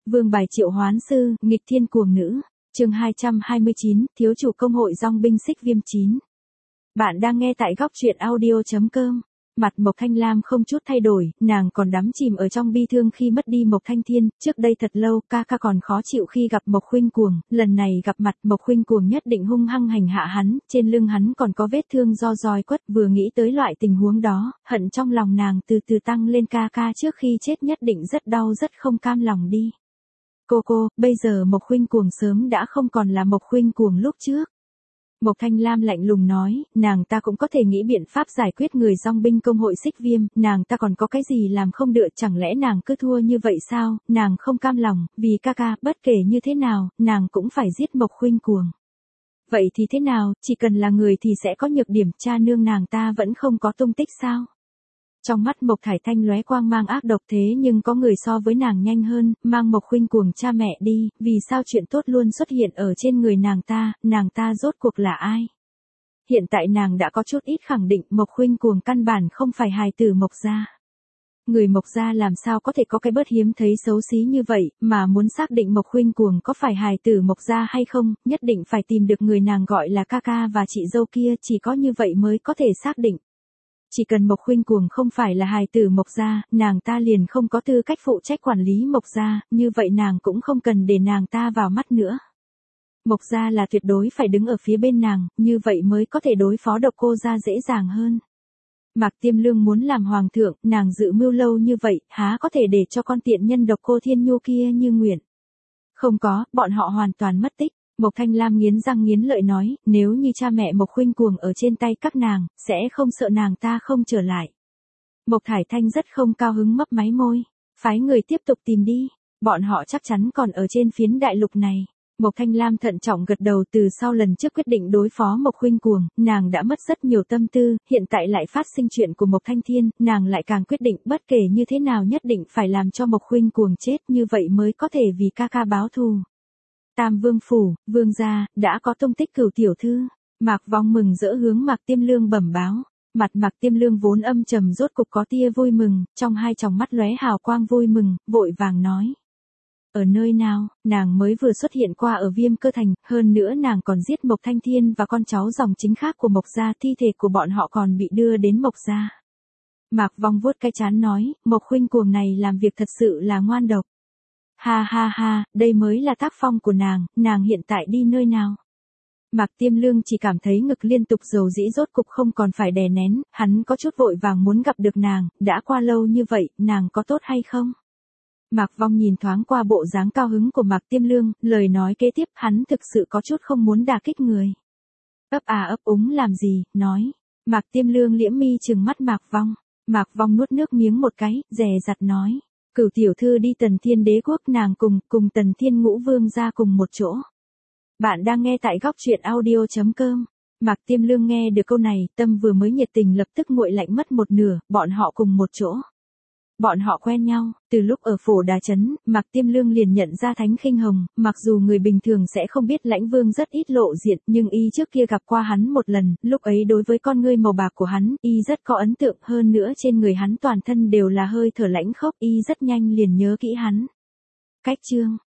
Vương bài triệu hoán sư, nghịch thiên cuồng nữ. Chương 229, thiếu chủ công hội dòng binh xích viêm 9. Bạn đang nghe tại góc truyện audio.com. Mặt Mộc Thanh Lam không chút thay đổi, nàng còn đắm chìm ở trong bi thương khi mất đi Mộc Thanh Thiên, trước đây thật lâu, ca còn khó chịu khi gặp Mộc Khuynh Cuồng, lần này gặp mặt Mộc Khuynh Cuồng nhất định hung hăng hành hạ hắn, trên lưng hắn còn có vết thương do roi quất, vừa nghĩ tới loại tình huống đó, hận trong lòng nàng từ từ tăng lên, ca trước khi chết nhất định rất đau rất không cam lòng đi. Cô, bây giờ Mộc Khuynh Cuồng sớm đã không còn là Mộc Khuynh Cuồng lúc trước. Mộc Thanh Lam lạnh lùng nói, nàng ta cũng có thể nghĩ biện pháp giải quyết người dòng binh công hội xích viêm, nàng ta còn có cái gì làm không được, chẳng lẽ nàng cứ thua như vậy sao, nàng không cam lòng, vì ca, bất kể như thế nào, nàng cũng phải giết Mộc Khuynh Cuồng. Vậy thì thế nào, chỉ cần là người thì sẽ có nhược điểm, cha nương nàng ta vẫn không có tung tích sao? Trong mắt Mộc Thải Thanh lóe quang mang ác độc, thế nhưng có người so với nàng nhanh hơn, mang Mộc Khuynh Cuồng cha mẹ đi, vì sao chuyện tốt luôn xuất hiện ở trên người nàng ta rốt cuộc là ai? Hiện tại nàng đã có chút ít khẳng định Mộc Khuynh Cuồng căn bản không phải hài tử Mộc gia. Người Mộc gia làm sao có thể có cái bớt hiếm thấy xấu xí như vậy, mà muốn xác định Mộc Khuynh Cuồng có phải hài tử Mộc gia hay không, nhất định phải tìm được người nàng gọi là ca và chị dâu kia, chỉ có như vậy mới có thể xác định. Chỉ cần Mộc Khuynh Cuồng không phải là hài tử Mộc gia, nàng ta liền không có tư cách phụ trách quản lý Mộc gia, như vậy nàng cũng không cần để nàng ta vào mắt nữa. Mộc gia là tuyệt đối phải đứng ở phía bên nàng, như vậy mới có thể đối phó Độc Cô gia dễ dàng hơn. Mạc Tiêm Lương muốn làm hoàng thượng, nàng dự mưu lâu như vậy, há có thể để cho con tiện nhân Độc Cô Thiên Nhu kia như nguyện. Không có, bọn họ hoàn toàn mất tích. Mộc Thanh Lam nghiến răng nghiến lợi nói, nếu như cha mẹ Mộc Khuynh Cuồng ở trên tay các nàng, sẽ không sợ nàng ta không trở lại. Mộc Thải Thanh rất không cao hứng mấp máy môi, phái người tiếp tục tìm đi, bọn họ chắc chắn còn ở trên phiến đại lục này. Mộc Thanh Lam thận trọng gật đầu, từ sau lần trước quyết định đối phó Mộc Khuynh Cuồng, nàng đã mất rất nhiều tâm tư, hiện tại lại phát sinh chuyện của Mộc Thanh Thiên, nàng lại càng quyết định bất kể như thế nào nhất định phải làm cho Mộc Khuynh Cuồng chết, như vậy mới có thể vì ca báo thù. Tam Vương phủ, Vương gia, đã có tung tích Cửu tiểu thư. Mạc Vong mừng rỡ hướng Mạc Tiêm Lương bẩm báo. Mặt Mạc Tiêm Lương vốn âm trầm rốt cục có tia vui mừng, trong hai tròng mắt lóe hào quang vui mừng, vội vàng nói. Ở nơi nào, nàng mới vừa xuất hiện qua ở Viêm Cơ Thành, hơn nữa nàng còn giết Mộc Thanh Thiên và con cháu dòng chính khác của Mộc gia, thi thể của bọn họ còn bị đưa đến Mộc gia. Mạc Vong vuốt cái trán nói, Mộc Khuynh Cuồng này làm việc thật sự là ngoan độc. Ha, đây mới là tác phong của nàng hiện tại đi nơi nào? Mạc Tiêm Lương chỉ cảm thấy ngực liên tục dầu dĩ, rốt cục không còn phải đè nén, hắn có chút vội vàng muốn gặp được nàng, đã qua lâu như vậy, nàng có tốt hay không? Mạc Vong nhìn thoáng qua bộ dáng cao hứng của Mạc Tiêm Lương, lời nói kế tiếp hắn thực sự có chút không muốn đả kích người. Ấp úng làm gì, nói. Mạc Tiêm Lương liễm mi trừng mắt Mạc Vong. Mạc Vong nuốt nước miếng một cái, dè dặt nói. Cửu tiểu thư đi Tần Thiên Đế quốc, nàng cùng Tần Thiên Ngũ Vương ra cùng một chỗ. Bạn đang nghe tại góc truyện audio.com. Mạc Tiêm Lương nghe được câu này, tâm vừa mới nhiệt tình lập tức nguội lạnh mất một nửa, bọn họ cùng một chỗ. Bọn họ quen nhau, từ lúc ở Phổ Đà Trấn, Mạc Tiêm Lương liền nhận ra Thánh Khinh Hồng, mặc dù người bình thường sẽ không biết Lãnh Vương rất ít lộ diện, nhưng y trước kia gặp qua hắn một lần, lúc ấy đối với con ngươi màu bạc của hắn, y rất có ấn tượng, hơn nữa trên người hắn toàn thân đều là hơi thở lãnh khốc, y rất nhanh liền nhớ kỹ hắn. Cách chương